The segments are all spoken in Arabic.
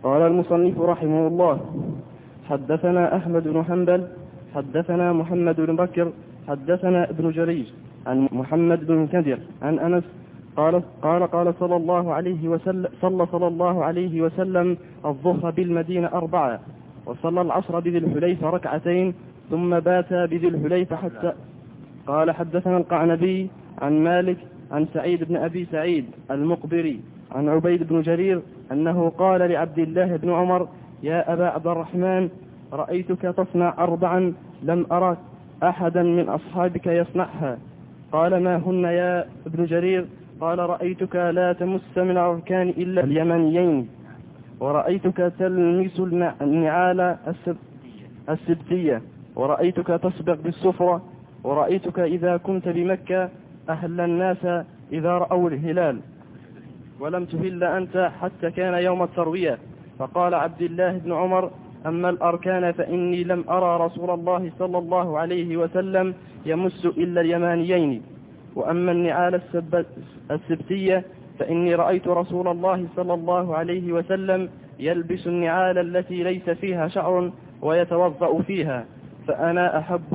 قال المصنف رحمه الله: حدثنا أحمد بن حنبل حدثنا محمد بن بكر حدثنا ابن جريج عن محمد بن كدر عن أنس قال صلى الله عليه وسلم الظهر بالمدينة 4 وصلى العصر بذي الحليفة 2 ثم بات بذي الحليفة حتى. قال حدثنا القعنبي عن مالك عن سعيد بن أبي سعيد المقبري عن عبيد بن جرير أنه قال لعبد الله بن عمر: يا أبا عبد الرحمن، رأيتك تصنع 4 لم أرى أحدا من أصحابك يصنعها. قال: ما هن يا ابن جرير؟ قال: رأيتك لا تمس من الأركان إلا اليمنيين، ورأيتك تلمس النعال السبتية، ورأيتك تسبق بالسفرة، ورأيتك إذا كنت بمكة أهل الناس إذا رأوا الهلال، ولم تهل أنت حتى كان يوم التروية. فقال عبد الله بن عمر: أما الأركان فإني لم أرى رسول الله صلى الله عليه وسلم يمس إلا اليمانيين، وأما النعال السبتية فإني رأيت رسول الله صلى الله عليه وسلم يلبس النعال التي ليس فيها شعر ويتوضأ فيها، فأنا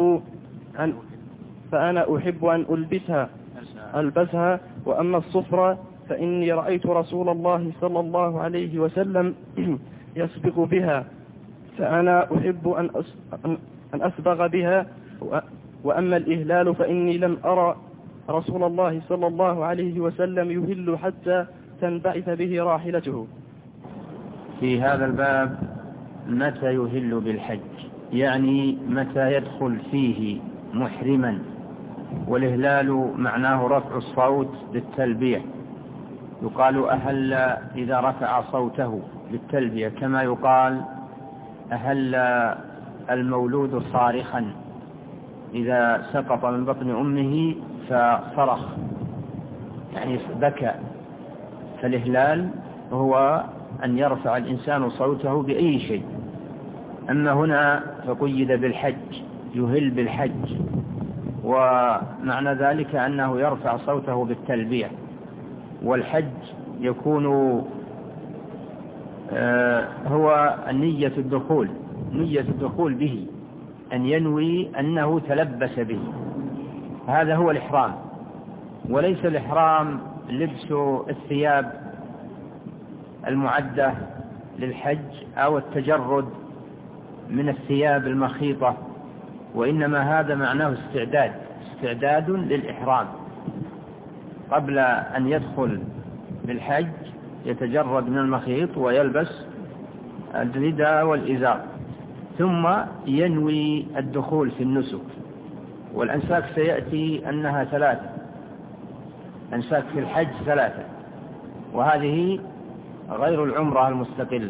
أحب أن ألبسها. وأما الصفرة فإني رأيت رسول الله صلى الله عليه وسلم يسبق بها، فأنا أحب أن أسبغ بها. وأما الإهلال فإني لم أرى رسول الله صلى الله عليه وسلم يهل حتى تنبعث به راحلته. في هذا الباب متى يهل بالحج، يعني متى يدخل فيه محرما، والإهلال معناه رفع الصوت بالتلبية، يقال أهل إذا رفع صوته بالتلبية، كما يقال أهل المولود صارخا إذا سقط من بطن أمه فصرخ، يعني بكى. فالإهلال هو أن يرفع الإنسان صوته بأي شيء. أما هنا فقيد بالحج، يهل بالحج، ومعنى ذلك أنه يرفع صوته بالتلبية. والحج يكون هو نية الدخول به، أن ينوي أنه تلبس به، هذا هو الإحرام. وليس الإحرام لبس الثياب المعدة للحج أو التجرد من الثياب المخيطة، وإنما هذا معناه استعداد للإحرام. قبل أن يدخل بالحج يتجرد من المخيط ويلبس الرداء والإزار، ثم ينوي الدخول في النسك. والأنساك سيأتي أنها 3 أنساك في الحج 3، وهذه غير العمرة المستقلة.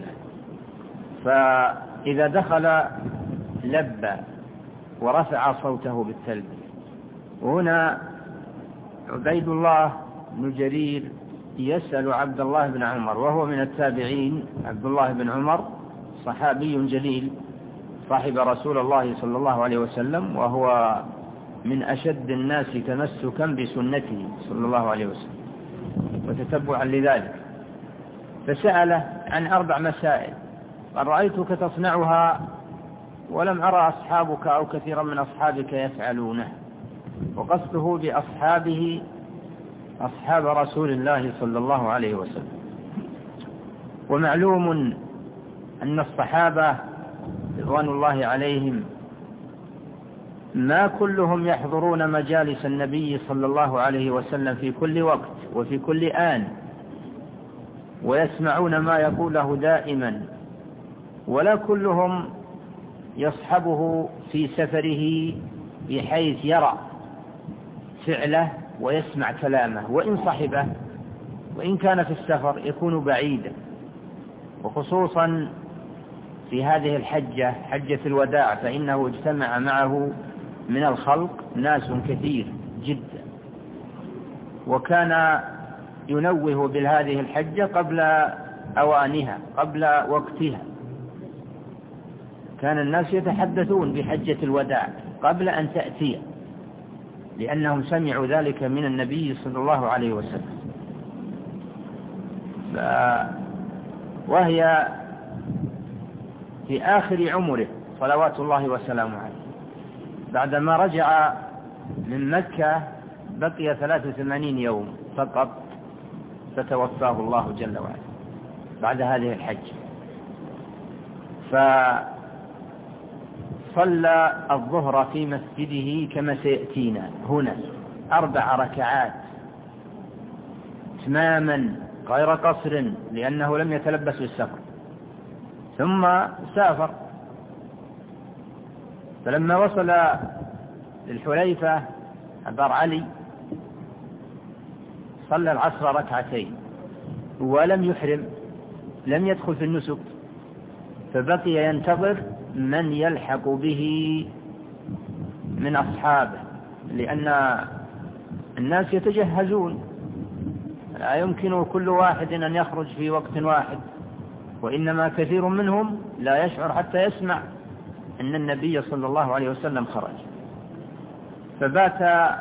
فإذا دخل لبى ورفع صوته بالتلبية. وهنا عبيد الله بن جرير يسأل عبد الله بن عمر، وهو من التابعين. عبد الله بن عمر صحابي جليل صاحب رسول الله صلى الله عليه وسلم، وهو من أشد الناس تمسكا بسنته صلى الله عليه وسلم وتتبعا لذلك. فسأله عن 4 مسائل، قال: رأيتك تصنعها ولم أرى أصحابك أو كثيرا من أصحابك يفعلونه. وقصده بأصحابه أصحاب رسول الله صلى الله عليه وسلم. ومعلوم أن الصحابة رضوان الله عليهم ما كلهم يحضرون مجالس النبي صلى الله عليه وسلم في كل وقت وفي كل آن، ويسمعون ما يقوله دائما، ولا كلهم يصحبه في سفره بحيث يرى فعله ويسمع كلامه، وإن صحبه وإن كان في السفر يكون بعيدا. وخصوصا في هذه الحجة، حجة الوداع، فإنه اجتمع معه من الخلق ناس كثير جدا، وكان ينوه بهذه الحجة قبل أوانها، قبل وقتها. كان الناس يتحدثون بحجة الوداع قبل أن تأتي، لأنهم سمعوا ذلك من النبي صلى الله عليه وسلم. وهي في آخر عمره صلوات الله وسلامه عليه، بعدما رجع من مكة بقي 83 يوم فقط فتوفاه الله جل وعلا بعد هذه الحج. فصلى الظهر في مسجده كما سيأتينا هنا 4 ركعات تماما غير قصر، لأنه لم يتلبس بالسفر، ثم سافر. فلما وصل للحليفة أبار علي صلى العصر ركعتين ولم يحرم، لم يدخل في النسك، فبقي ينتظر من يلحق به من أصحابه، لأن الناس يتجهزون، لا يمكن كل واحد أن يخرج في وقت واحد، وإنما كثير منهم لا يشعر حتى يسمع أن النبي صلى الله عليه وسلم خرج. فبات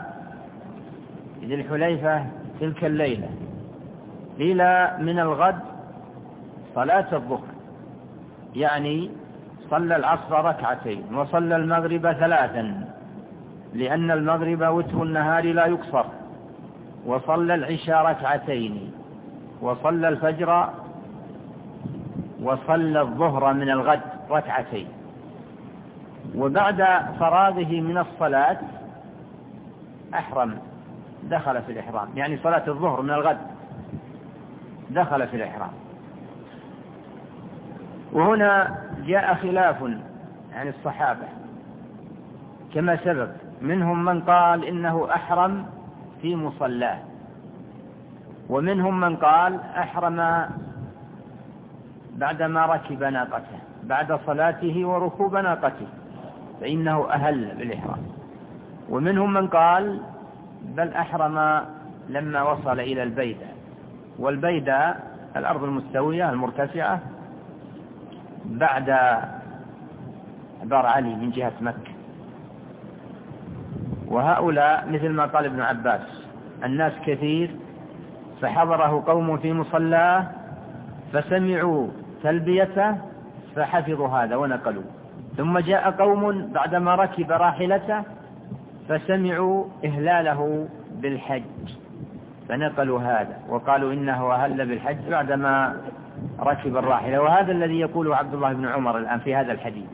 ذي الحليفة تلك الليلة إلى من الغد صلاة الظهر، يعني صلى العصر ركعتين وصلى المغرب 3، لأن المغرب وتر النهار لا يقصر، وصلى العشاء ركعتين، وصلى الفجر، وصلى الظهر من الغد ركعتين. وبعد فراغه من الصلاة أحرم، دخل في الإحرام، يعني صلاة الظهر من الغد دخل في الإحرام. وهنا جاء خلاف عن الصحابة كما سبق، منهم من قال إنه أحرم في مصلاه، ومنهم من قال أحرم بعدما ركب ناقته بعد صلاته وركوب ناقته فإنه أهل بالإحرام، ومنهم من قال بل أحرم لما وصل إلى البيدة، والبيدة الأرض المستوية المرتفعة بعد أبار علي من جهة مكة. وهؤلاء مثل ما قال ابن عباس الناس كثير، فحضره قوم في مصلاه فسمعوا تلبيته فحفظوا هذا ونقلوا، ثم جاء قوم بعدما ركب راحلته فسمعوا إهلاله بالحج فنقلوا هذا وقالوا إنه أهل بالحج بعدما ركب الراحلة، وهذا الذي يقوله عبد الله بن عمر الآن في هذا الحديث.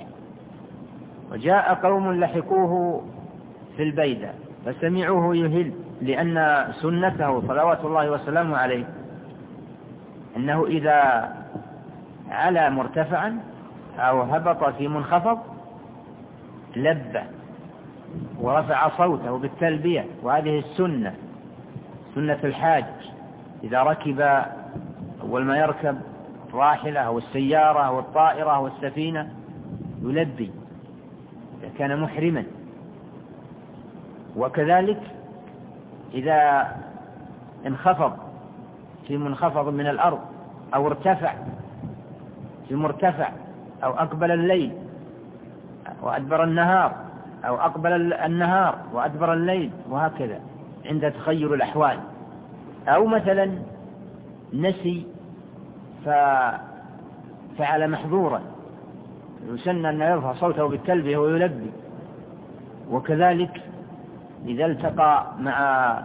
وجاء قوم لحقوه في البيدة فسمعوه يهل، لأن سنته صلوات الله وسلامه عليه أنه إذا علا مرتفعا أو هبط في منخفض لبى ورفع صوته بالتلبية، وهذه السنة، سنة الحاج إذا ركب أول ما يركب راحلة أو السيارة أو الطائرة أو السفينة يلبي إذا كان محرما. وكذلك إذا انخفض في منخفض من الأرض أو ارتفع في مرتفع أو أقبل الليل وأدبر النهار أو أقبل النهار وأدبر الليل، وهكذا عند تغير الأحوال. أو مثلا نسي ففعل محظورا يسن أن يرفع صوته بالتلبية ويلبي. وكذلك إذا التقى مع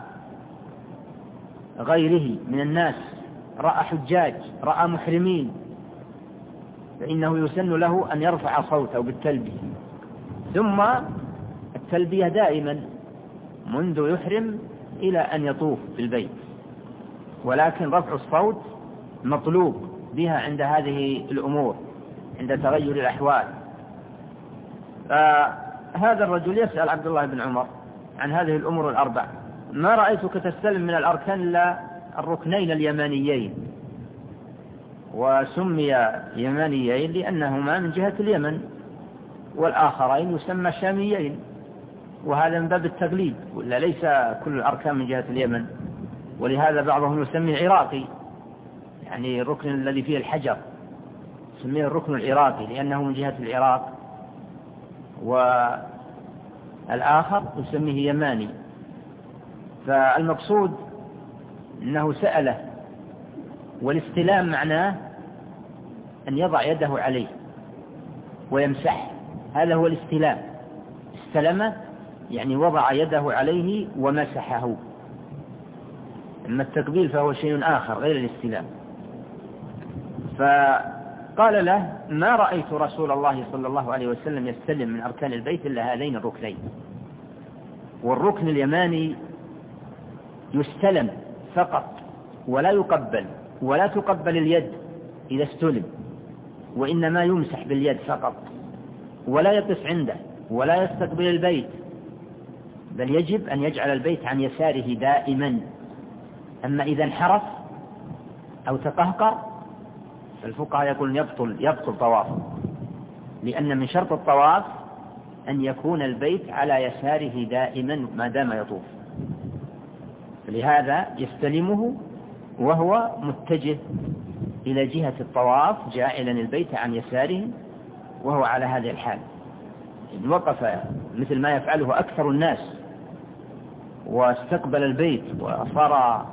غيره من الناس، رأى حجاج رأى محرمين، فإنه يسن له أن يرفع صوته بالتلبية. ثم التلبية دائما منذ يحرم إلى أن يطوف بالبيت، ولكن رفع الصوت مطلوب بها عند هذه الأمور عند تغير الأحوال. فهذا الرجل يسأل عبد الله بن عمر عن هذه الأمور الأربع: ما رأيتك تستلم من الأركان إلا الركنين اليمانيين، وسمي يمانيين لأنهما من جهة اليمن، والآخرين يسمى شاميين، وهذا من باب التغليب، ولا ليس كل الأركان من جهة اليمن. ولهذا بعضهم يسمي عراقي، يعني الركن الذي فيه الحجر يسميه الركن العراقي لأنه من جهة العراق، والآخر يسميه يماني. فالمقصود أنه سأله، والاستلام معناه أن يضع يده عليه ويمسح، هذا هو الاستلام. استلم يعني وضع يده عليه ومسحه. أما التقبيل فهو شيء آخر غير الاستلام. فقال له: ما رأيت رسول الله صلى الله عليه وسلم يستلم من أركان البيت إلا هذين الركنين. والركن اليماني يستلم فقط ولا يقبل، ولا تقبل اليد إذا استلم، وإنما يمسح باليد فقط، ولا يقف عنده ولا يستقبل البيت، بل يجب أن يجعل البيت عن يساره دائما. أما إذا انحرف أو تقهقر فالفقهاء يقولون يبطل طوافه، لأن من شرط الطواف أن يكون البيت على يساره دائما ما دام يطوف. فلهذا يستلمه وهو متجه إلى جهة الطواف، جاعلا البيت عن يساره وهو على هذه الحال. إن وقف مثل ما يفعله أكثر الناس واستقبل البيت وصار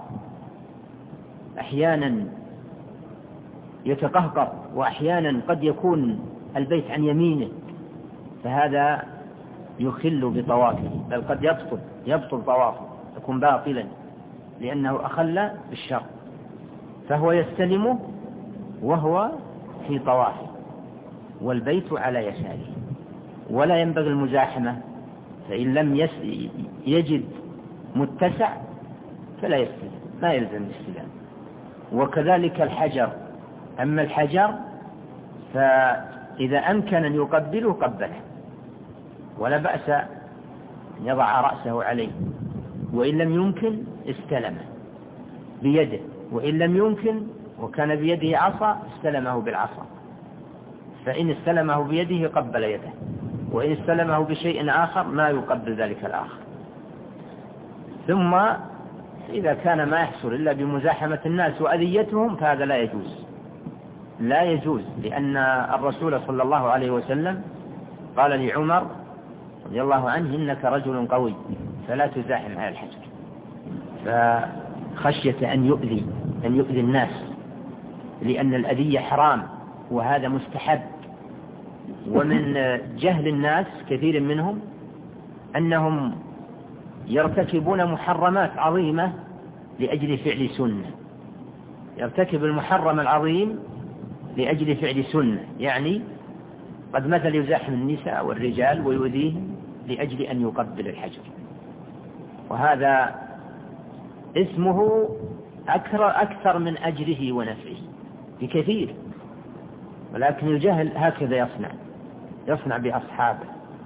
أحيانا يتقهقر، وأحيانا قد يكون البيت عن يمينه، فهذا يخل بطوافه، بل قد يبطل طوافه، يكون باطلا لأنه أخل بالشر. فهو يستلمه وهو في طوافه والبيت على يساره، ولا ينبغي المزاحمة، فإن لم يجد متسع فلا يستلم، ما يلزم الاستلام. وكذلك الحجر. أما الحجر فإذا أمكن أن يقبله قبله، ولا بأس أن يضع رأسه عليه، وإن لم يمكن استلمه بيده، وإن لم يمكن وكان بيده عصا استلمه بالعصا، فإن استلمه بيده قبل يده، وإن استلمه بشيء آخر ما يقبل ذلك الآخر. ثم إذا كان ما يحصل إلا بمزاحمة الناس وأذيتهم فهذا لا يجوز، لأن الرسول صلى الله عليه وسلم قال لعمر رضي الله عنه: إنك رجل قوي فلا تزاحم على الحجر، فخشية أن يؤذي الناس، لأن الأذية حرام وهذا مستحب. ومن جهل الناس كثير منهم أنهم يرتكبون محرمات عظيمة لأجل فعل سنة، يرتكب المحرم العظيم لأجل فعل سنة، يعني قد مثل يزاحم النساء والرجال ويؤذيهم لأجل أن يقبل الحجر، وهذا اسمه أكثر من أجره ونفعه بكثير. ولكن الجهل هكذا يصنع بأصحابه.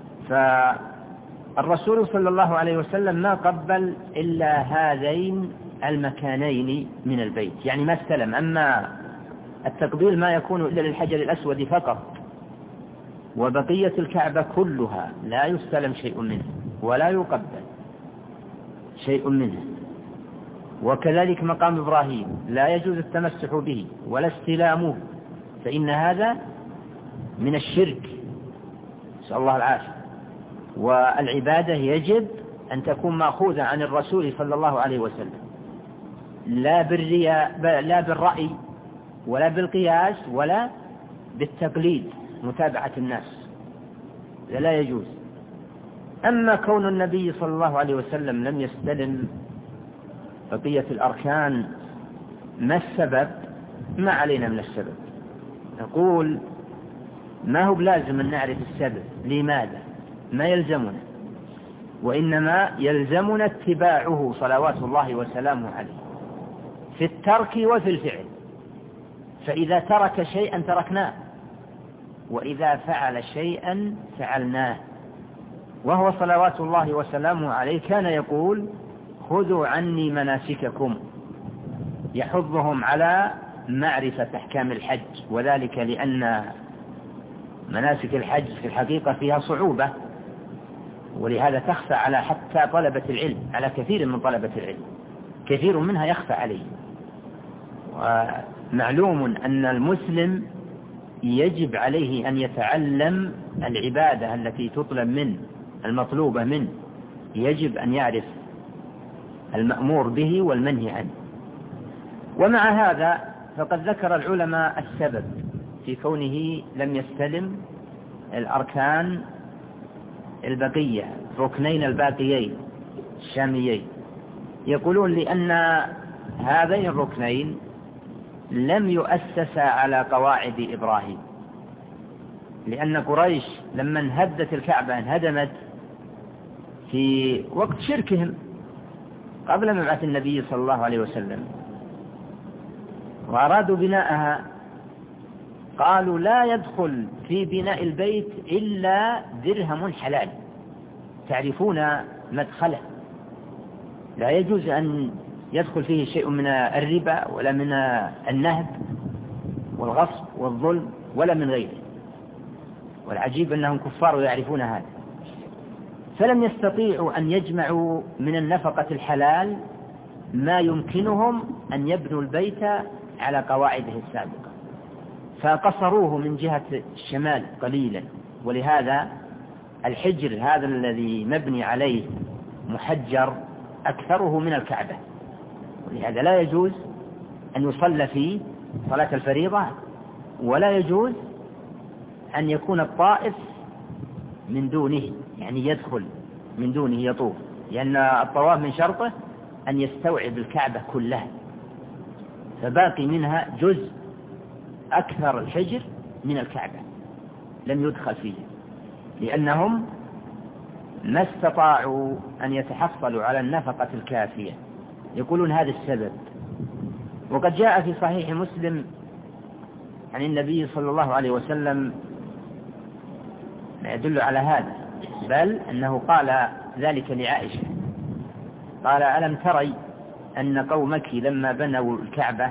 فالرسول صلى الله عليه وسلم ما قبل إلا هذين المكانين من البيت، يعني ما استلم. أما التقبيل ما يكون إلا للحجر الأسود فقط، وبقية الكعبة كلها لا يستلم شيء منه ولا يقبل شيء منه. وكذلك مقام إبراهيم لا يجوز التمسح به ولا استلامه، فإن هذا من الشرك، نسأل الله العافية. والعبادة يجب أن تكون مأخوذة عن الرسول صلى الله عليه وسلم، لا بالرأي ولا بالقياس ولا بالتقليد متابعة الناس، لا يجوز. أما كون النبي صلى الله عليه وسلم لم يستلم بقية الأركان، ما السبب؟ ما علينا من السبب، نقول ما هو بلازم أن نعرف السبب لماذا، ما يلزمنا، وإنما يلزمنا اتباعه صلوات الله وسلامه عليه في الترك وفي الفعل. فإذا ترك شيئا تركناه، وإذا فعل شيئا فعلناه. وهو صلوات الله وسلامه عليه كان يقول: خذوا عني مناسككم، يحضهم على معرفة أحكام الحج، وذلك لأن مناسك الحج في الحقيقة فيها صعوبة، ولهذا تخفى على حتى طلبة العلم، على كثير من طلبة العلم، كثير منها يخفى عليه. ومعلوم أن المسلم يجب عليه أن يتعلم العبادة التي تطلب منه، المطلوبة منه، يجب أن يعرف المأمور به والمنهي عنه. ومع هذا فقد ذكر العلماء السبب في كونه لم يستلم الأركان البقية، ركنين الباقيين الشاميين، يقولون لأن هذين الركنين لم يؤسسا على قواعد إبراهيم، لأن قريش لما انهدت الكعبة انهدمت في وقت شركهم قبل مبعث النبي صلى الله عليه وسلم، وأرادوا بناءها، قالوا لا يدخل في بناء البيت إلا درهم حلال تعرفون مدخله، لا يجوز أن يدخل فيه شيء من الربا ولا من النهب والغصب والظلم ولا من غيره. والعجيب أنهم كفار ويعرفون هذا، فلم يستطيعوا أن يجمعوا من النفقة الحلال ما يمكنهم أن يبنوا البيت على قواعده السابقة، فقصروه من جهة الشمال قليلا، ولهذا الحجر هذا الذي مبني عليه محجر أكثره من الكعبة، ولهذا لا يجوز أن يصلى فيه صلاة الفريضة، ولا يجوز أن يكون الطائف من دونه، يعني يدخل من دونه يطوف، لأن الطواف من شرطه أن يستوعب الكعبة كلها، فباقي منها جزء أكثر الحجر من الكعبة لم يدخل فيه، لأنهم ما استطاعوا أن يتحصلوا على النفقة الكافية، يقولون هذا السبب. وقد جاء في صحيح مسلم عن النبي صلى الله عليه وسلم ما يدل على هذا، بل أنه قال ذلك لعائشة، قال ألم تري أن قومك لما بنوا الكعبة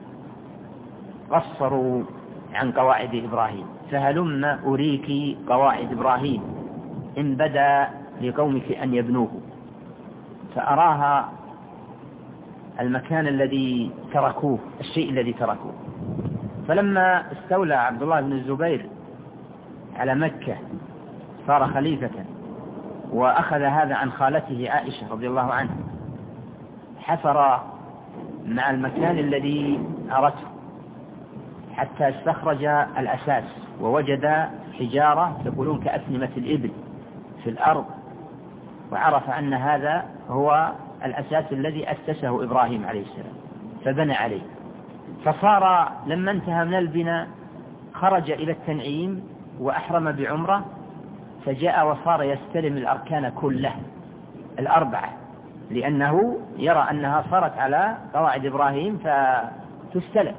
قصروا عن قواعد إبراهيم، فهلم أريك قواعد إبراهيم إن بدا لقومك أن يبنوه، فأراها المكان الذي تركوه، الشيء الذي تركوه. فلما استولى عبد الله بن الزبير على مكة صار خليفة، وأخذ هذا عن خالته عائشة رضي الله عنها، حفر مع المكان الذي أرته حتى استخرج الأساس، ووجد حجارة يقولون كأسنمة الإبل في الأرض، وعرف أن هذا هو الأساس الذي أسسه إبراهيم عليه السلام، فبنى عليه. فصار لما انتهى من البناء خرج إلى التنعيم وأحرم بعمرة، فجاء وصار يستلم الأركان كلها الأربعة، لأنه يرى أنها صارت على قواعد إبراهيم فتستلم.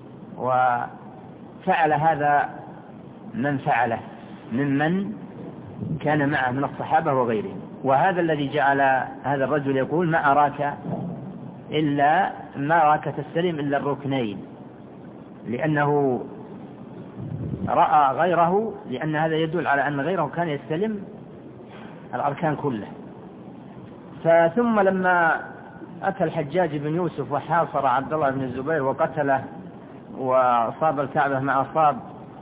وفعل هذا من فعله ممن كان معه من الصحابة وغيرهم. وهذا الذي جعل هذا الرجل يقول ما أراك تستلم إلا الركنين، لأنه رأى غيره، لأن هذا يدل على أن غيره كان يستلم الأركان كلها. ثم لما أتى الحجاج بن يوسف وحاصر عبد الله بن الزبير وقتله وصاب الكعبة مع صاب،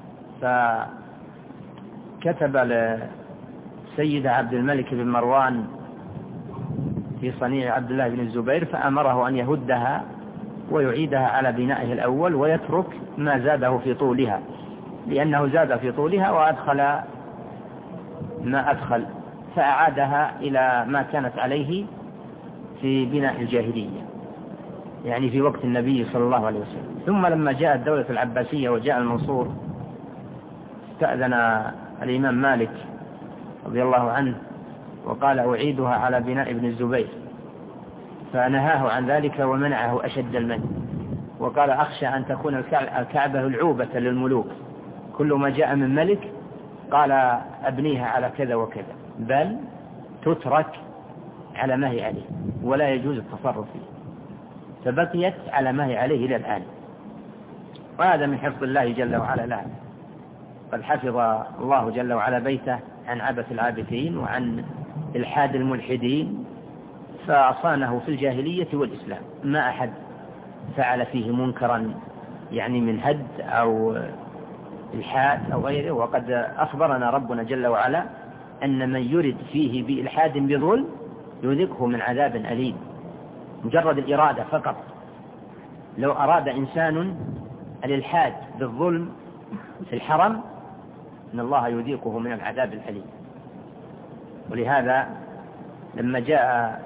فكتب لسيد عبد الملك بن مروان في صنيع عبد الله بن الزبير، فأمره أن يهدها ويعيدها على بنائه الأول، ويترك ما زاده في طولها، لأنه زاد في طولها وأدخل ما أدخل، فأعادها إلى ما كانت عليه في بناء الجاهلية، يعني في وقت النبي صلى الله عليه وسلم. ثم لما جاءت الدولة العباسية وجاء المنصور، استأذن الإمام مالك رضي الله عنه وقال أعيدها على بناء ابن الزبير، فنهاه عن ذلك ومنعه أشد المنع، وقال أخشى أن تكون الكعبة العوبة للملوك، كل ما جاء من ملك قال أبنيها على كذا وكذا، بل تترك على ما هي عليه ولا يجوز التصرف فيه، فبقيت على ما هي عليه إلى الآن. وهذا من حفظ الله جل وعلا له، قد حفظ الله جل وعلا بيته عن عبث العابثين وعن إلحاد الملحدين، فأصانه في الجاهلية والإسلام، ما أحد فعل فيه منكرا يعني من هد أو إلحاد أو غيره. وقد أخبرنا ربنا جل وعلا أن من يرد فيه بإلحاد بظلم يذقه من عذاب أليم. مجرد الإرادة فقط، لو أراد إنسان الإلحاد بالظلم في الحرم إن الله يذيقه من العذاب الأليم. ولهذا لما جاء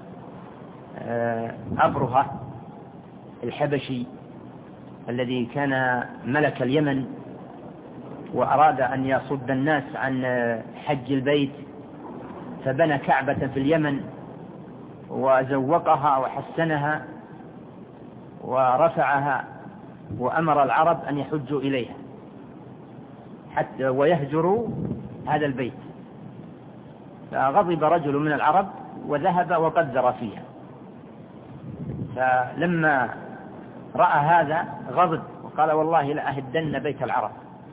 أبرهة الحبشي الذي كان ملك اليمن وأراد أن يصد الناس عن حج البيت، فبنى كعبة في اليمن وزوقها وحسنها ورفعها، وأمر العرب أن يحجوا إليها حتى ويهجروا هذا البيت. فغضب رجل من العرب وذهب وقدر فيها، فلما رأى هذا غضب وقال والله لأهدن بيت العرب،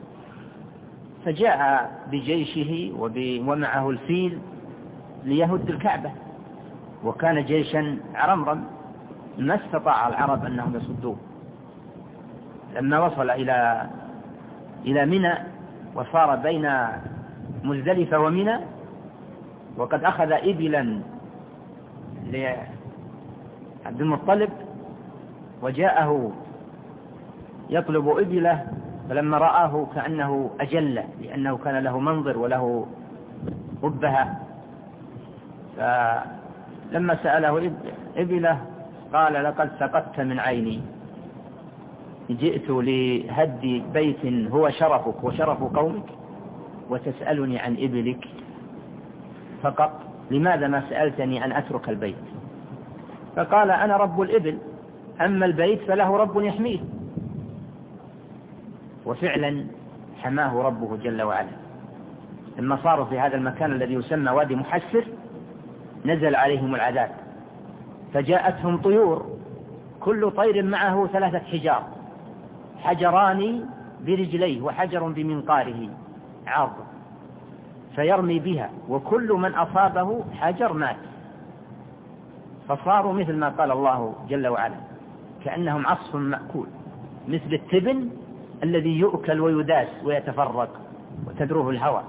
فجاء بجيشه ومعه الفيل ليهد الكعبة، وكان جيشا عرمرم ما استطاع العرب أنهم يصدوه. لما وصل إلى منى وصار بين مزدلفة ومنى، وقد أخذ إبلا لعبد المطلب وجاءه يطلب إبله، فلما رآه كأنه أجل لأنه كان له منظر وله أبهة، فلما سأله إبله قال لقد سقطت من عيني، جئت لهد بيت هو شرفك وشرف قومك وتسألني عن إبلك فقط، لماذا ما سألتني أن أترك البيت؟ فقال أنا رب الإبل، أما البيت فله رب يحميه. وفعلا حماه ربه جل وعلا. لما صاروا في هذا المكان الذي يسمى وادي محسر نزل عليهم العذاب، فجاءتهم طيور كل طير معه 3 حجار، حجران برجليه وحجر بمنقاره عاض، فيرمي بها وكل من أصابه حجر مات. فصاروا مثل ما قال الله جل وعلا كأنهم عصف مأكول، مثل التبن الذي يؤكل ويداس ويتفرق وتدروه الهوى.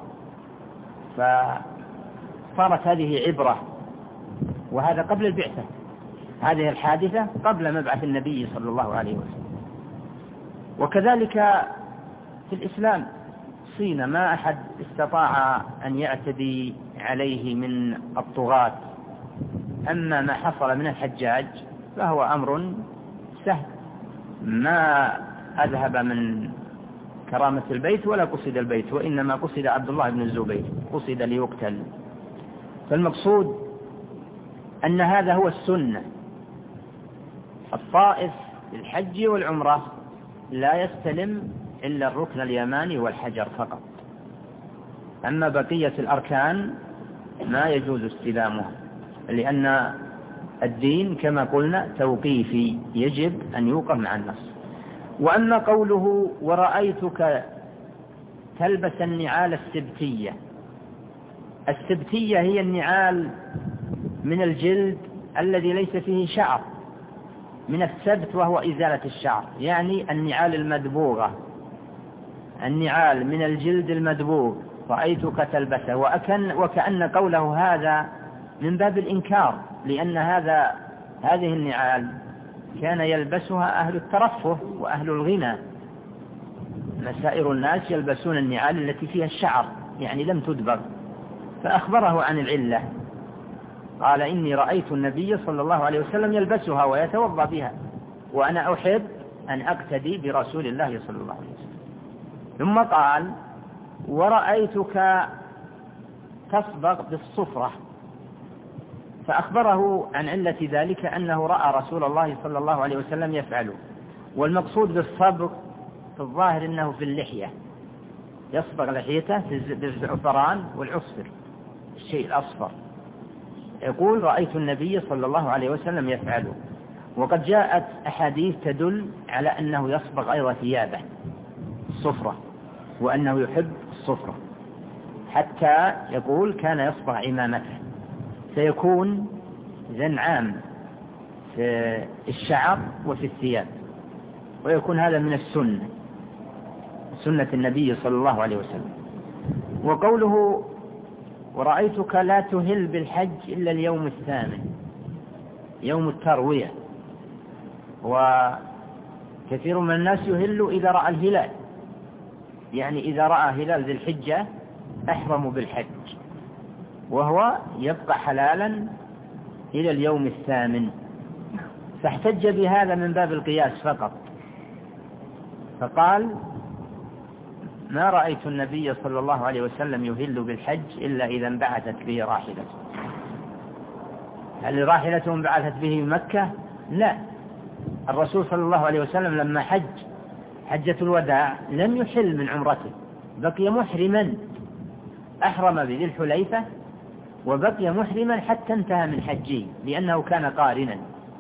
فصارت هذه عبرة، وهذا قبل البعثة، هذه الحادثة قبل مبعث النبي صلى الله عليه وسلم. وكذلك في الإسلام صين ما أحد استطاع أن يعتدي عليه من الطغاة. أما ما حصل من الحجاج فهو أمر سهل، ما أذهب من كرامة البيت ولا قصد البيت، وإنما قصد عبد الله بن الزبير، قصد ليقتل. فالمقصود أن هذا هو السنة. الطائف الحج والعمرة لا يستلم إلا الركن اليماني والحجر فقط، أما بقية الأركان ما يجوز استلامها، لأن الدين كما قلنا توقيفي يجب أن يوقف مع النص. وأما قوله ورأيتك تلبس النعال السبتية، السبتية هي النعال من الجلد الذي ليس فيه شعر، من السبت وهو إزالة الشعر، يعني النعال المدبوغة، النعال من الجلد المدبوغ رأيتك تلبسه. وكأن قوله هذا من باب الإنكار، لأن هذه النعال كان يلبسها أهل الترفه وأهل الغنى، مسائر الناس يلبسون النعال التي فيها الشعر يعني لم تدبغ. فأخبره عن العلة، قال إني رأيت النبي صلى الله عليه وسلم يلبسها ويتوضأ بها، وأنا أحب أن أقتدي برسول الله صلى الله عليه وسلم. ثم قال ورأيتك تصبغ بالصفرة، فأخبره عن علة ذلك أنه رأى رسول الله صلى الله عليه وسلم يفعله. والمقصود بالصبغ في الظاهر أنه في اللحية، يصبغ لحيته بالزعفران والعصفر، الشيء الأصفر. يقول رأيت النبي صلى الله عليه وسلم يفعله. وقد جاءت أحاديث تدل على أنه يصبغ أيضا ثيابه الصفرة، وأنه يحب الصفرة، حتى يقول كان يصبغ عمامته، سيكون زنعام في الشعر وفي الثياب، ويكون هذا من السنة، سنة النبي صلى الله عليه وسلم. وقوله ورأيتك لا تهل بالحج إلا اليوم الثامن، يوم التروية، وكثير من الناس يهل إذا رأى الهلال، يعني إذا رأى هلال ذي الحجة أحرموا بالحج، وهو يبقى حلالا إلى اليوم الثامن، فاحتج بهذا من باب القياس فقط، فقال ما رأيت النبي صلى الله عليه وسلم يهل بالحج إلا إذا انبعثت به راحلته. هل راحلته انبعثت به من مكة؟ لا، الرسول صلى الله عليه وسلم لما حجة الوداع لم يحل من عمرته، بقي محرما، أحرم بذي الحليفة وبقي محرما حتى انتهى من حجه لأنه كان قارنا.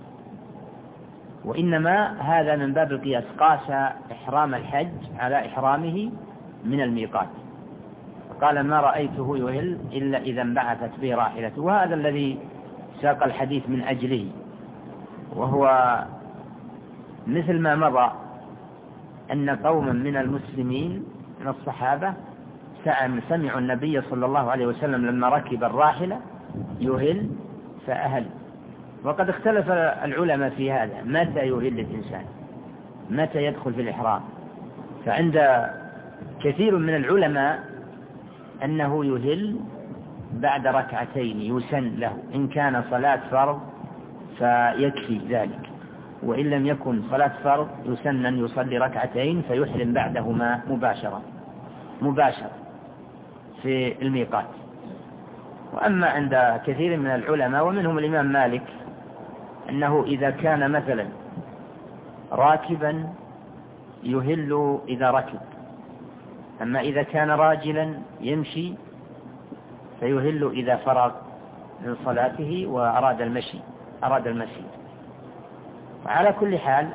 وإنما هذا من باب القياس، قاس إحرام الحج على إحرامه من الميقات، قال ما رأيته يهل إلا إذا انبعثت به راحلته، وهذا الذي ساق الحديث من أجله، وهو مثل ما مضى أن قوما من المسلمين من الصحابة سمعوا النبي صلى الله عليه وسلم لما ركب الراحلة يهل فأهل. وقد اختلف العلماء في هذا، متى يهل الإنسان، متى يدخل في الإحرام، فعند كثير من العلماء أنه يهل بعد ركعتين يسن له، إن كان صلاة فرض فيكفي ذلك، وإن لم يكن صلاة فرض يسن أن يصلي ركعتين فيحرم بعدهما مباشرة في الميقات. وأما عند كثير من العلماء ومنهم الإمام مالك أنه إذا كان مثلا راكبا يهل إذا ركب، أما إذا كان راجلا يمشي فيهل إذا فرغ من صلاته وأراد المشي. وعلى كل حال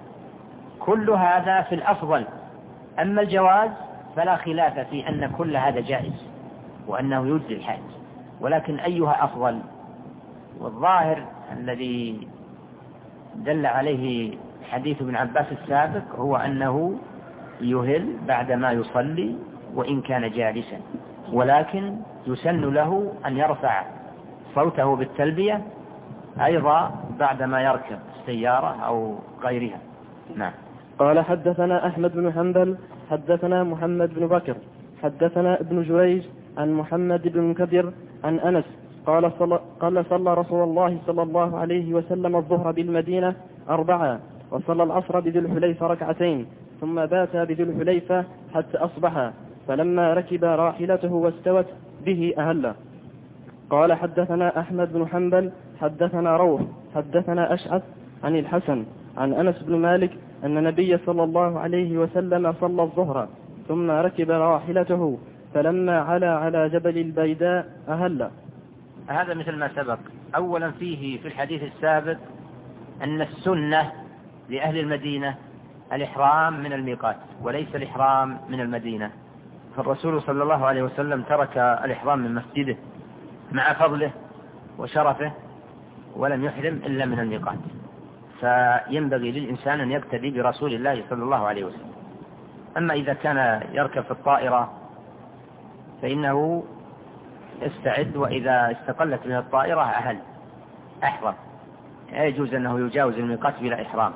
كل هذا في الأفضل، أما الجواز فلا خلاف في أن كل هذا جائز وأنه يجزي الحج، ولكن أيها أفضل؟ والظاهر الذي دل عليه حديث ابن عباس السابق هو أنه يهل بعدما يصلي وإن كان جالسا، ولكن يسن له أن يرفع صوته بالتلبية أيضا بعدما يركب السيارة أو غيرها. نعم. قال حدثنا أحمد بن حنبل حدثنا محمد بن بكر حدثنا ابن جريج عن محمد بن منكدر عن أنس قال صلى رسول الله صلى الله عليه وسلم الظهر بالمدينة 4 وصلى العصر بذي الحليفة 2 ثم بات بذي الحليفة حتى أصبح، فلما ركب راحلته واستوت به أهل. قال حدثنا أحمد بن حنبل حدثنا روح حدثنا أشعث عن الحسن عن أنس بن مالك أن النبي صلى الله عليه وسلم صلى الظهر ثم ركب راحلته فلما علا على جبل البيداء أهل. هذا مثل ما سبق. أولا فيه في الحديث السابق أن السنة لأهل المدينة الإحرام من الميقات وليس الإحرام من المدينة، فالرسول صلى الله عليه وسلم ترك الإحرام من مسجده مع فضله وشرفه ولم يحرم إلا من الميقات، فينبغي للإنسان أن يقتدي برسول الله صلى الله عليه وسلم. أما إذا كان يركب في الطائرة فإنه يستعد، وإذا استقلت من الطائرة أحرم، لا يجوز أنه يجاوز الميقات بلا إحرام.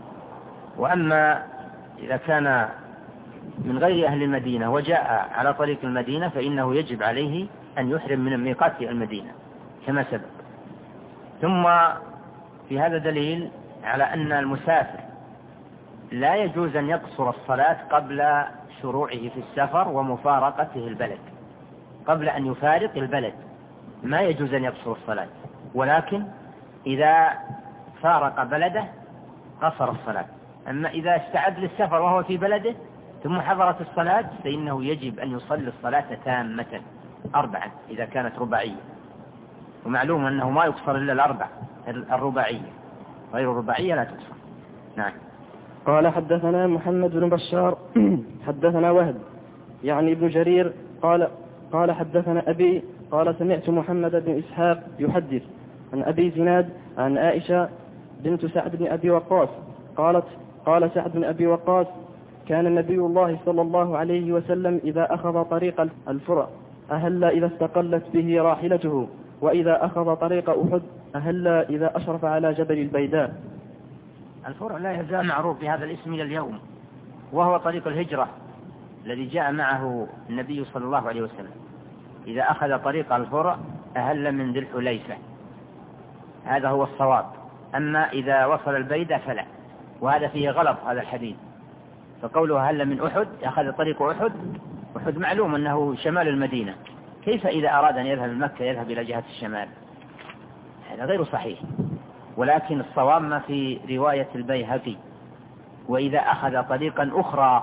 وأما إذا كان من غير أهل المدينة وجاء على طريق المدينة فإنه يجب عليه أن يحرم من الميقات في المدينة كما سبق. ثم في هذا دليل على أن المسافر لا يجوز أن يقصر الصلاة قبل شروعه في السفر ومفارقته البلد، قبل أن يفارق البلد ما يجوز أن يقصر الصلاة، ولكن إذا فارق بلده قصر الصلاة. أما إذا استعد للسفر وهو في بلده ثم حضرت الصلاة فإنه يجب أن يصلي الصلاة تامة 4 إذا كانت رباعية، ومعلوم أنه ما يقصر إلا 4 الرباعية، غير الرباعية لا تقصر. نعم. قال حدثنا محمد بن بشار حدثنا وهب يعني ابن جرير قال حدثنا أبي قال سمعت محمد بن إسحاق يحدث عن أبي زناد عن عائشة بنت سعد بن أبي وقاص قال سعد بن أبي وقاص كان النبي الله صلى الله عليه وسلم إذا أخذ طريق الفرع أهل إذا استقلت به راحلته، وإذا أخذ طريق أحد أهل إذا أشرف على جبل البيداء. الفرع لا يزال معروف بهذا الاسم إلى اليوم، وهو طريق الهجرة الذي جاء معه النبي صلى الله عليه وسلم إذا أخذ طريق الفرع أهل من ذي الحليفة، هذا هو الصواب. أما إذا وصل البيدة فلا، وهذا فيه غلط هذا الحديث. فقوله هل من أحد أخذ طريق أحد، أحد معلوم أنه شمال المدينة، كيف إذا أراد أن يذهب مكة يذهب إلى جهة الشمال؟ هذا غير صحيح. ولكن الصواب ما في رواية البيهقي، وإذا أخذ طريقا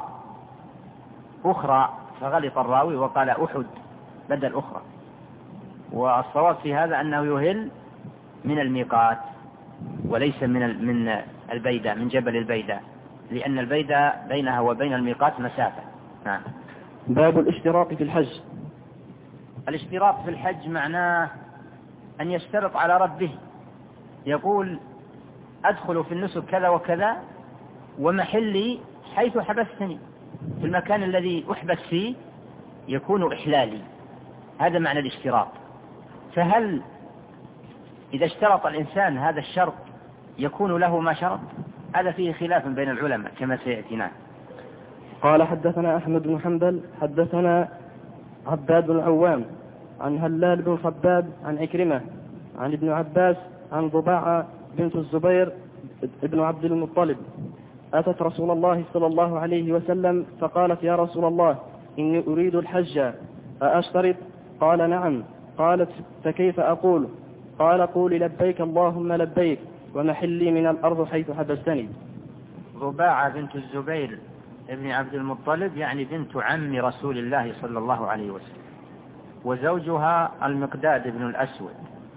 أخرى فغلط الراوي وقال أحد بدل أخرى. والصواب في هذا أنه يهل من الميقات وليس من البيدة، من جبل البيدة، لأن البيدة بينها وبين الميقات مسافة. نعم. باب الاشتراط في الحج. الاشتراط في الحج معناه أن يشترط على ربه، يقول أدخل في النسك كذا وكذا ومحلي حيث حبستني، في المكان الذي أحبس فيه يكون إحلالي. هذا معنى الاشتراط. فهل إذا اشترط الإنسان هذا الشرط يكون له ما شرط؟ هذا فيه خلاف بين العلماء كما سيأتينا. قال حدثنا أحمد بن حنبل حدثنا عباد بن عوام عن هلال بن خباب عن عكرمة عن ابن عباس عن ضباعة بنت الزبير ابن عبد المطلب أتت رسول الله صلى الله عليه وسلم فقالت يا رسول الله إني أريد الحج أأشترط؟ قال نعم. قالت فكيف أقول؟ قال قولي لبيك اللهم لبيك ومحلي من الأرض حيث حبستني. ضباعة بنت الزبير ابن عبد المطلب يعني بنت عم رسول الله صلى الله عليه وسلم، وزوجها المقداد بن الأسود.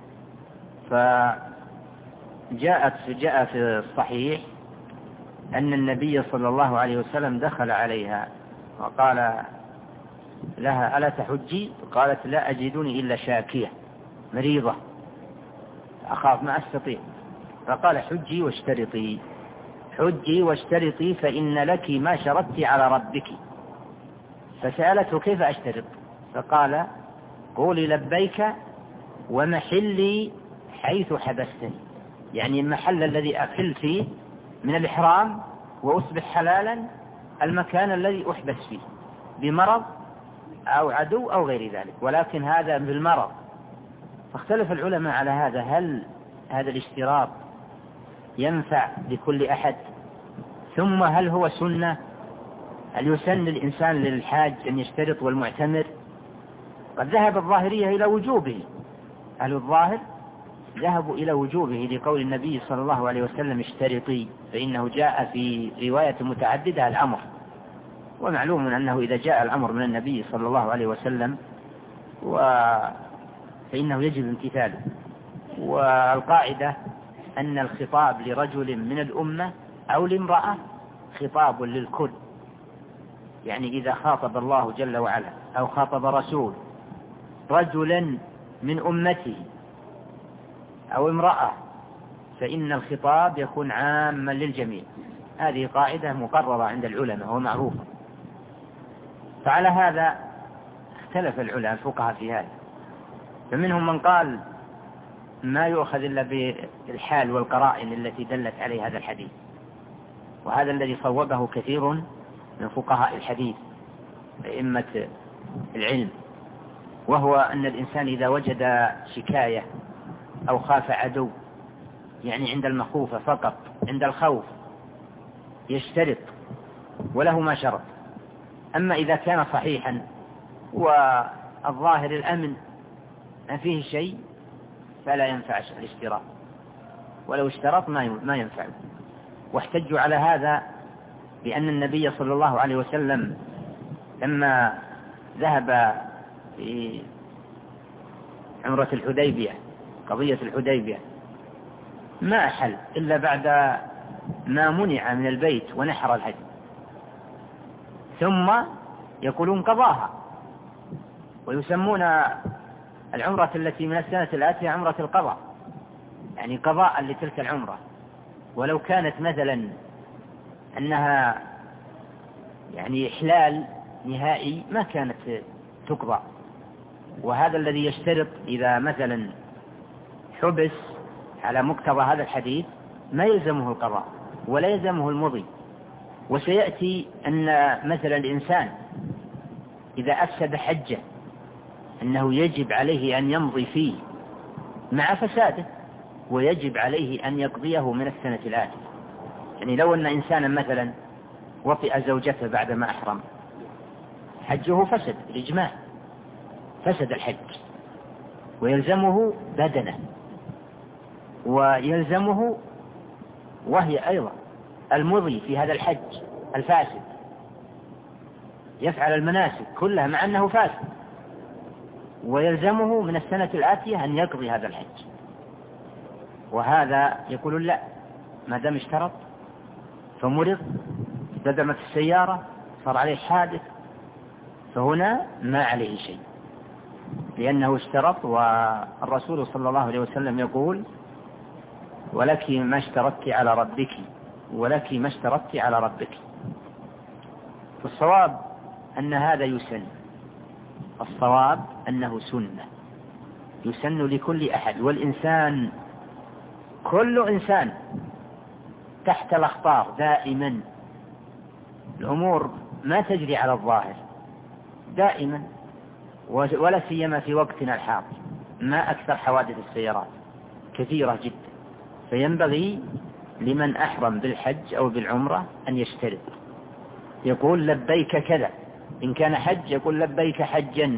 جاء في الصحيح أن النبي صلى الله عليه وسلم دخل عليها وقال لها ألا تحجي؟ قالت لا أجدني إلا شاكية مريضة أخاف ما أستطيع. فقال حجي واشترطي، حجي واشترطي فإن لك ما شرطت على ربك. فسألته كيف أشترط؟ فقال قولي لبيك ومحلي حيث حبستني، يعني المحل الذي أحل فيه من الإحرام وأصبح حلالا المكان الذي أحبس فيه بمرض أو عدو أو غير ذلك، ولكن هذا بالمرض. فاختلف العلماء على هذا، هل هذا الاشتراط ينفع لكل أحد؟ ثم هل هو سنة؟ هل يسن الإنسان للحاج أن يشترط والمعتمر؟ قد ذهب الظاهرية إلى وجوبه، أهل الظاهر ذهبوا إلى وجوبه لقول النبي صلى الله عليه وسلم اشترطي، فإنه جاء في رواية متعددة الأمر، ومعلوم أنه إذا جاء الأمر من النبي صلى الله عليه وسلم فإنه يجب امتثاله. والقاعدة أن الخطاب لرجل من الأمة أو لامرأة خطاب للكل، يعني إذا خاطب الله جل وعلا أو خاطب رسول رجلا من أمته أو امرأة فإن الخطاب يكون عاما للجميع. هذه قاعدة مقررة عند العلماء ومعروفة. فعلى هذا اختلف العلماء الفقهاء في هذا، فمنهم من قال ما يؤخذ إلا بالحال والقرائن التي دلت عليه هذا الحديث، وهذا الذي صوبه كثير من فقهاء الحديث أئمة العلم، وهو أن الإنسان إذا وجد شكاية أو خاف عدو، يعني عند المخوفة فقط، عند الخوف يشترط وله ما شرط. أما إذا كان صحيحا والظاهر الأمن ما فيه شيء فلا ينفع الاشتراط، ولو اشترط ما ينفع. واحتجوا على هذا بأن النبي صلى الله عليه وسلم لما ذهب في عمرة الحديبية، قضية الحديبية، ما أحل إلا بعد ما منع من البيت ونحر الهدي، ثم يقولون قضاها، ويسمون العمرة التي من السنة الآتية عمرة القضاء، يعني قضاء لتلك العمرة. ولو كانت مثلا أنها يعني إحلال نهائي ما كانت تقضى. وهذا الذي يشترط إذا مثلا حبس على مقتضى هذا الحديث ما يلزمه القضاء ولا يلزمه المضي. وسيأتي أن مثلا الإنسان إذا أفسد حجه أنه يجب عليه أن يمضي فيه مع فساده، ويجب عليه أن يقضيه من السنة الآتية. يعني لو أن إنسانا مثلا وطئ زوجته بعدما أحرم، حجه فسد بالإجماع، فسد الحج، ويلزمه بدنه، ويلزمه وهي أيضا المضي في هذا الحج الفاسد، يفعل المناسك كلها مع أنه فاسد، ويلزمه من السنة الآتية أن يقضي هذا الحج. وهذا يقول لا، ما دام اشترط فمرض، استدمت السيارة، صار عليه حادث، فهنا ما عليه شيء، لأنه اشترط. والرسول صلى الله عليه وسلم يقول: ولك ما اشترطت على ربك، ولك ما اشترطت على ربك. الصواب أن هذا يسن، الصواب أنه سنة يسن لكل أحد. والإنسان كل إنسان تحت الأخطار دائما، الأمور ما تجري على الظاهر دائما، ولا سيما في وقتنا الحاضر، ما أكثر حوادث السيارات كثيرة جدا. فينبغي لمن أحرم بالحج أو بالعمرة أن يشترط، يقول: لبيك كذا، إن كان حج يقول: لبيك حجا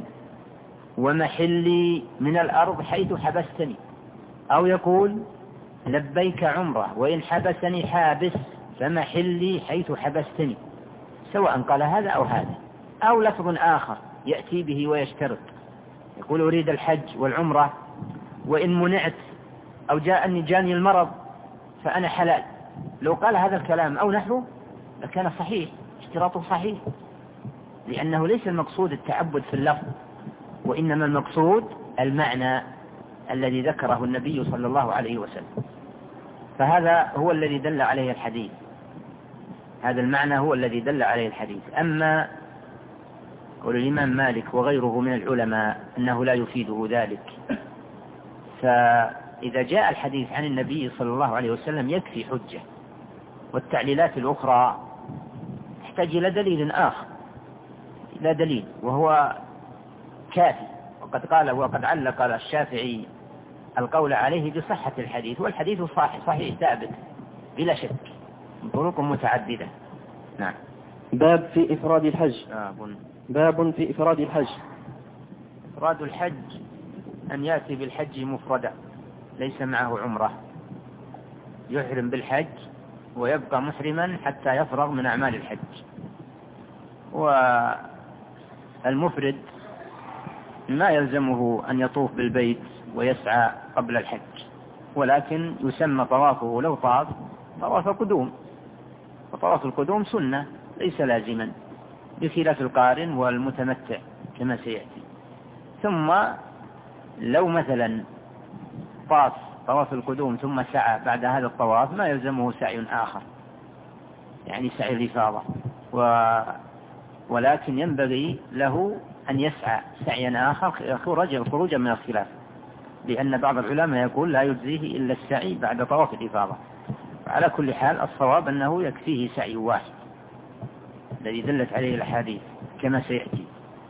ومحلي من الأرض حيث حبستني، أو يقول: لبيك عمرة وإن حبسني حابس فمحلي حيث حبستني، سواء قال هذا أو هذا، أو لفظ آخر يأتي به ويشترط، يقول: أريد الحج والعمرة وإن منعت أو جاني المرض فأنا حلال. لو قال هذا الكلام أو نحوه لكان صحيح، اشتراطه صحيح، لأنه ليس المقصود التعبد في اللفظ، وإنما المقصود المعنى الذي ذكره النبي صلى الله عليه وسلم. فهذا هو الذي دل عليه الحديث، هذا المعنى هو الذي دل عليه الحديث. أما قول الإمام مالك وغيره من العلماء أنه لا يفيده ذلك، فإذا جاء الحديث عن النبي صلى الله عليه وسلم يكفي حجة، والتعليلات الأخرى تحتاج إلى دليل آخر، إلى دليل وهو كافي. وقد علق الشافعي القول عليه بصحة الحديث، والحديث صحيح ثابت بلا شك، طرق متعددة. نعم. باب في إفراد الحج. باب في إفراد الحج. إفراد الحج أن يأتي بالحج مفردا ليس معه عمرة، يحرم بالحج ويبقى محرما حتى يفرغ من أعمال الحج. والمفرد ما يلزمه أن يطوف بالبيت ويسعى قبل الحج، ولكن يسمى طوافه لو طاف طواف قدوم، وطواف القدوم سنة ليس لازما، بخلاف القارن والمتمتع كما سيأتي. ثم لو مثلا طاف طواف القدوم ثم سعى بعد هذا الطواف ما يلزمه سعي آخر، يعني سعي الإفاضة، ولكن ينبغي له أن يسعى سعيا آخر خروجا من الخلاف، لأن بعض العلماء يقول لا يجزيه إلا السعي بعد طواف الإفاضة. على كل حال الصواب أنه يكفيه سعي واحد الذي دلت عليه الأحاديث كما سيأتي.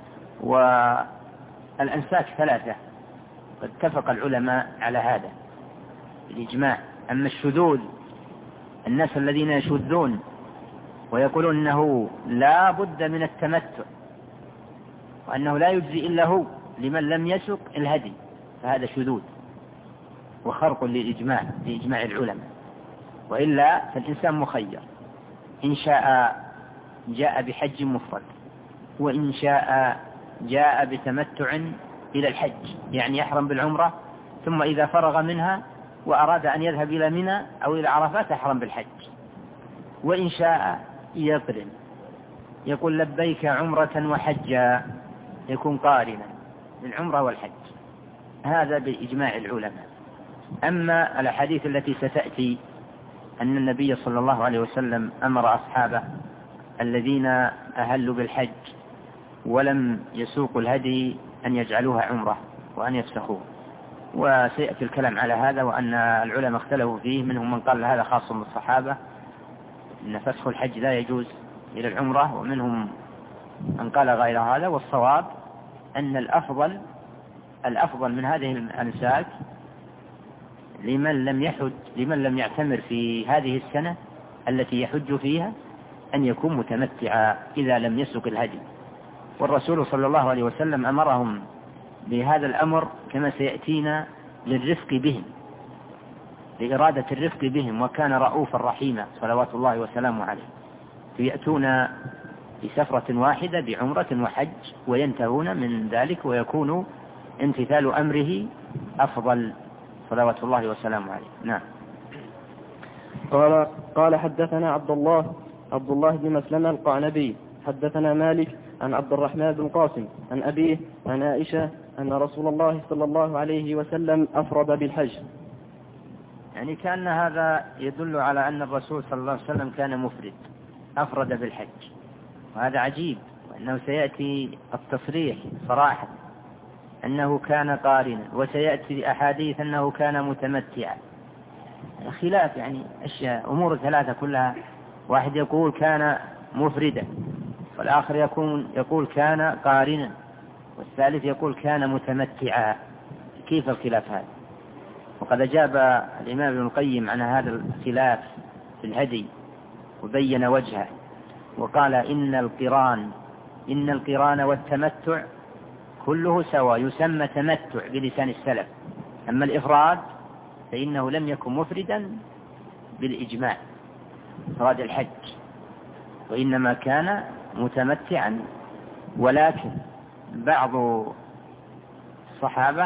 والأنساك 3 قد اتفق العلماء على هذا بالإجماع. أما الشذوذ، الناس الذين يشذون ويقولون أنه لا بد من التمتع وأنه لا يجزي إلا هو لمن لم يسق الهدي، فهذا شذوذ وخرق لإجماع العلماء. وإلا فالإنسان مخير، إن شاء جاء بحج مفرد، وإن شاء جاء بتمتع إلى الحج، يعني يحرم بالعمرة ثم إذا فرغ منها وأراد أن يذهب إلى منى أو إلى عرفات يحرم بالحج. وإن شاء يقرن، يقول لبيك عمرة وحجا، يكون قارنا للعمرة والحج، هذا بإجماع العلماء. أما الأحاديث التي ستأتي أن النبي صلى الله عليه وسلم أمر أصحابه الذين أهلوا بالحج ولم يسوقوا الهدي أن يجعلوها عمرة وأن يفسخوه، وسيأتي الكلام على هذا، وأن العلماء اختلفوا فيه، منهم من قال هذا خاص بالصحابة أن فسخ الحج لا يجوز إلى العمرة، ومنهم من قال غير هذا. والصواب أن الأفضل من هذه الأنساك لمن لم يعتمر في هذه السنة التي يحج فيها أن يكون متمتعا إذا لم يسق الهدي. والرسول صلى الله عليه وسلم أمرهم بهذا الأمر كما سيأتينا للرفق بهم، لإرادة الرفق بهم، وكان رؤوفا رحيما صلوات الله وسلامه عليه. فيأتون بسفرة واحدة بعمرة وحج وينتهون من ذلك، ويكون امتثال أمره أفضل صلوات الله وسلامه عليه. نعم. قال حدثنا عبد الله بن مسلمة القعنبي حدثنا مالك عن عبد الرحمن بن قاسم عن أبيه عن عائشة أن رسول الله صلى الله عليه وسلم أفرد بالحج. يعني كان هذا يدل على أن الرسول صلى الله عليه وسلم كان مفرد أفرد بالحج، وهذا عجيب، وأنه سيأتي التصريح صراحة أنه كان قارنا، وسيأتي أحاديث أنه كان متمتعا. خلاف يعني أشياء أمور ثلاثة كلها، واحد يقول كان مفردا، والآخر يقول كان قارنا، والثالث يقول كان متمتعا. كيف الخلاف هذا؟ وقد أجاب الإمام ابن القيم عن هذا الخلاف في الهدي وبين وجهه، وقال إن القران والتمتع كله سواء يسمى تمتع بلسان السلف، أما الإفراد فإنه لم يكن مفردا بالإجماع إفراد الحج، وإنما كان متمتعا. ولكن بعض الصحابة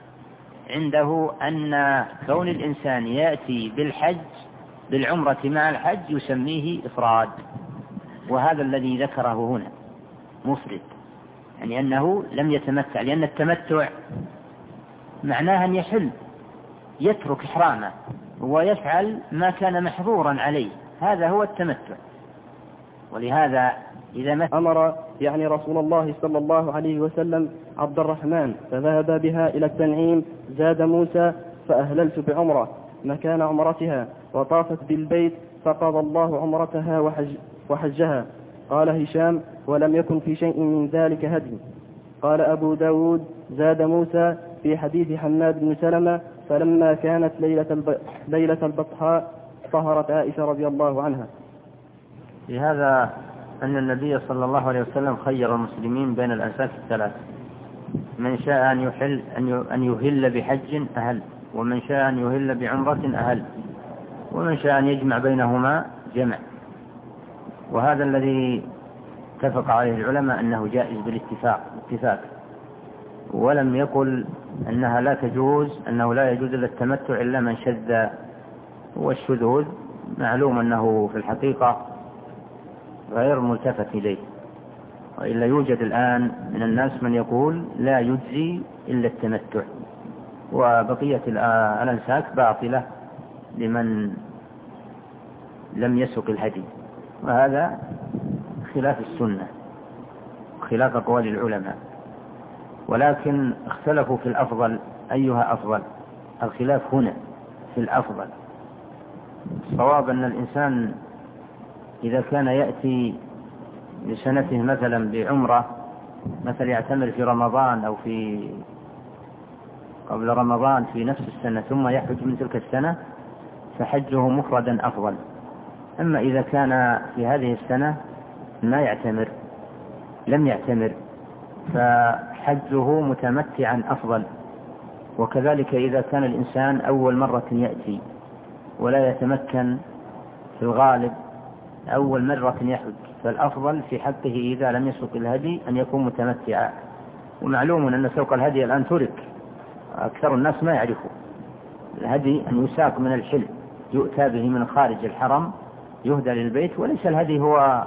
عنده أن كون الإنسان يأتي بالعمرة مع الحج يسميه إفراد، وهذا الذي ذكره هنا مفرد، يعني أنه لم يتمتع، لأن التمتع معناه أن يحل يترك إحرامه ويفعل ما كان محظورا عليه، هذا هو التمتع. ولهذا إذا أمر يعني رسول الله صلى الله عليه وسلم عبد الرحمن فذهب بها إلى التنعيم، زاد موسى فأهللت بعمرة مكان عمرتها، وطافت بالبيت فقضى الله عمرتها وحجها. قال هشام ولم يكن في شيء من ذلك هدي. قال أبو داود زاد موسى في حديث حماد بن سلمة فلما كانت ليلة البطحاء طهرت عائشة رضي الله عنها. لهذا أن النبي صلى الله عليه وسلم خير المسلمين بين الأنساك الثلاث، من شاء أن يهل بحج أهل، ومن شاء أن يهل بعمرة أهل، ومن شاء أن يجمع بينهما جمع. وهذا الذي اتفق عليه العلماء أنه جائز بالاتفاق، ولم يقل أنها لا تجوز، أنه لا يجوز التمتع إلا من شذ. والشذوذ معلوم أنه في الحقيقة غير ملتفت إليه، وإلا يوجد الآن من الناس من يقول لا يجزي إلا التمتع، وبقية الأنساك باطلة لمن لم يسق الهدي، وهذا خلاف السنة خلاف أقوال العلماء. ولكن اختلفوا في الأفضل أيها أفضل، الخلاف هنا في الأفضل. الصواب أن الإنسان إذا كان يأتي لسنته مثلا بعمرة، مثلا يعتمر في رمضان أو في قبل رمضان في نفس السنة ثم يحج من تلك السنة، فحجه مفردا أفضل. أما إذا كان في هذه السنة لم يعتمر فحجه متمتعا أفضل. وكذلك إذا كان الإنسان أول مرة يأتي ولا يتمكن في الغالب أول مرة يحج، فالأفضل في حقه إذا لم يسق الهدي أن يكون متمتعا. ومعلوم أن سوق الهدي الآن ترك، أكثر الناس ما يعرفوا الهدي أن يساق من الحل، يؤتى به من خارج الحرم يهدى للبيت، وليس الهدي هو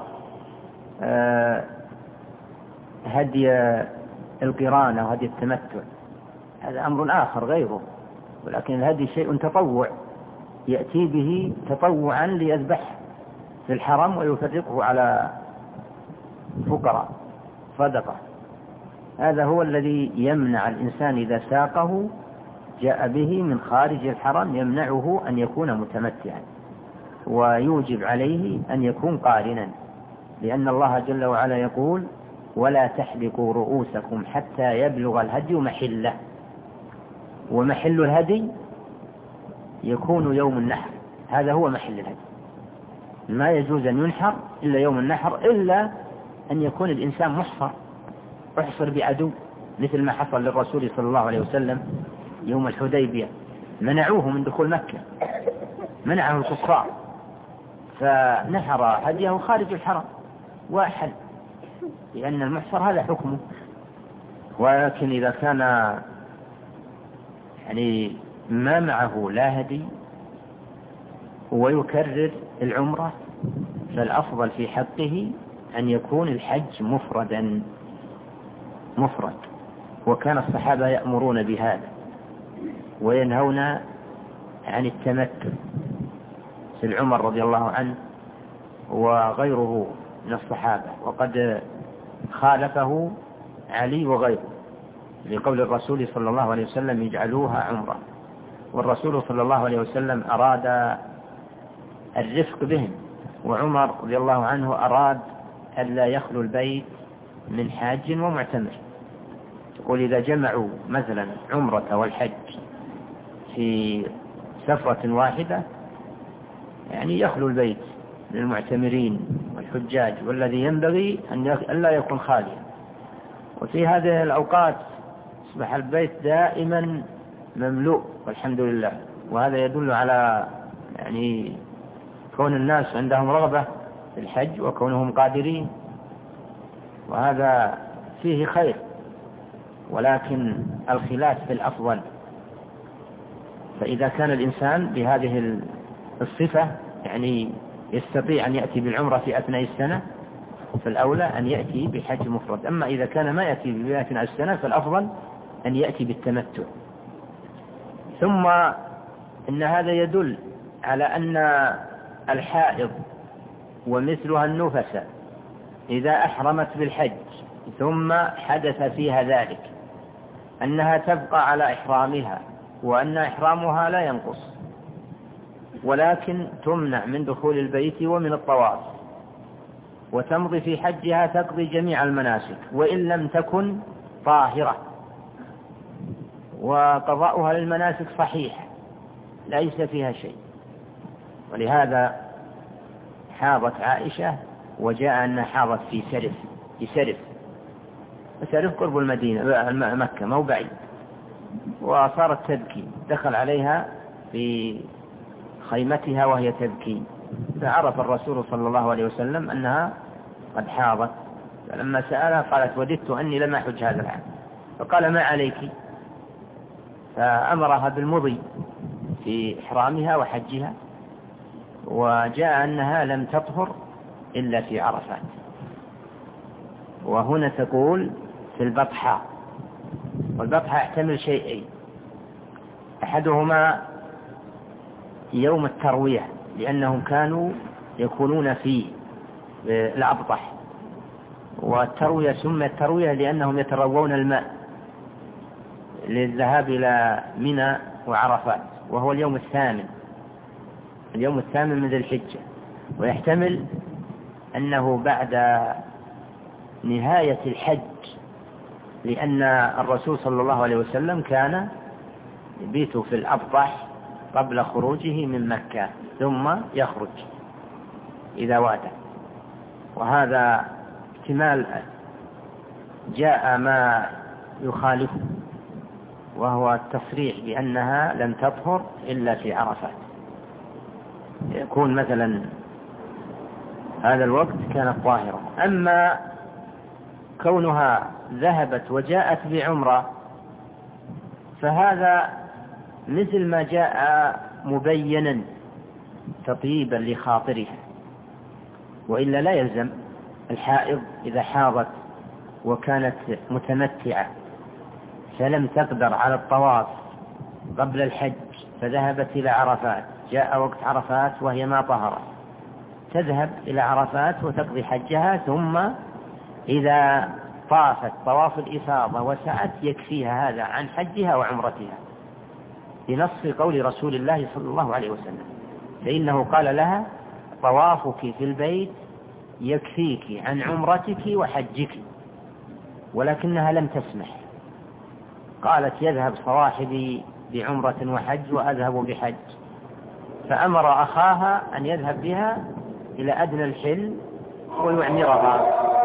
هدي القران أو هدي التمتع، هذا أمر آخر غيره. ولكن الهدي شيء تطوع يأتي به تطوعا ليذبح في الحرم ويفرقه على فقراء صدقة. هذا هو الذي يمنع الإنسان إذا ساقه جاء به من خارج الحرم، يمنعه أن يكون متمتعا، ويوجب عليه أن يكون قارنا، لأن الله جل وعلا يقول ولا تحلقوا رؤوسكم حتى يبلغ الهدي محله. ومحل الهدي يكون يوم النحر، هذا هو محل الهدي. ما يجوز أن ينحر إلا يوم النحر، إلا أن يكون الإنسان أحصر بعدو، مثل ما حصل للرسول صلى الله عليه وسلم يوم الحديبية، منعوه من دخول مكة، منعه الكفار، فنحر هديه خارج الحرم وأحل، لأن المحصر هذا حكمه. ولكن إذا كان يعني ما معه لا هدي ويكرر العمرة، فالأفضل في حقه أن يكون الحج مفرد. وكان الصحابة يأمرون بهذا وينهون عن التمتع، سيدنا عمر رضي الله عنه وغيره من الصحابة، وقد خالفه علي وغيره لقول الرسول صلى الله عليه وسلم يجعلوها عمرة. والرسول صلى الله عليه وسلم أراد الرفق بهم، وعمر رضي الله عنه أراد ألا يخلو البيت من حاج ومعتمر. يقول إذا جمعوا مثلا عمرة والحج في سفرة واحدة يعني يخلو البيت من المعتمرين والحجاج، والذي ينبغي أن لا يكون خاليا. وفي هذه الأوقات أصبح البيت دائما مملوء والحمد لله، وهذا يدل على يعني كون الناس عندهم رغبة في الحج وكونهم قادرين، وهذا فيه خير، ولكن الخلاف في الأفضل. فإذا كان الإنسان بهذه الصفة يعني يستطيع أن يأتي بالعمرة في أثناء السنة، فالأولى أن يأتي بحج مفرد. أما إذا كان ما يأتي في أثناء السنة فالأفضل أن يأتي بالتمتع. ثم إن هذا يدل على أن الحائض ومثلها النفس إذا أحرمت بالحج ثم حدث فيها ذلك أنها تبقى على إحرامها، وأن إحرامها لا ينقص، ولكن تمنع من دخول البيت ومن الطواف، وتمضي في حجها تقضي جميع المناسك وإن لم تكن طاهرة، وقضاؤها للمناسك صحيح ليس فيها شيء. ولهذا حاضت عائشة وجاء أنها حاضت في سرف قرب المدينة مكة مو بعيد، وصارت تبكي، دخل عليها في خيمتها وهي تبكي، فعرف الرسول صلى الله عليه وسلم أنها قد حاضت، فلما سألها قالت وددت أني لم أحج هذا العام، فقال ما عليك، فأمرها بالمضي في إحرامها وحجها، وجاء أنها لم تطهر إلا في عرفات. وهنا تقول في البطحاء، والبطحاء يحتمل شيئين، أحدهما يوم التروية، لأنهم كانوا يكونون في الأبطح، والتروية سميت تروية لأنهم يتروون الماء للذهاب إلى منى وعرفات، وهو اليوم الثامن من ذي الحجة. ويحتمل أنه بعد نهاية الحج، لأن الرسول صلى الله عليه وسلم كان يبيت في الأبطح قبل خروجه من مكة ثم يخرج إذا وادى. وهذا احتمال جاء ما يخالفه، وهو التصريح بأنها لم تطهر إلا في عرفات، يكون مثلا هذا الوقت كانت طاهرة. أما كونها ذهبت وجاءت بعمرة فهذا مثل ما جاء مبينا تطيبا لخاطرها، وإلا لا يلزم. الحائض إذا حاضت وكانت متمتعة فلم تقدر على الطواف قبل الحج فذهبت إلى عرفات، جاء وقت عرفات وهي ما طهرت، تذهب إلى عرفات وتقضي حجها، ثم إذا طافت طواف الإفاضة وسعت يكفيها هذا عن حجها وعمرتها، بنص قول رسول الله صلى الله عليه وسلم، فإنه قال لها طوافك في البيت يكفيك عن عمرتك وحجك، ولكنها لم تسمح، قالت يذهب صواحبي بعمرة وحج وأذهب بحج، فأمر أخاها أن يذهب بها إلى أدنى الحل ويعمرها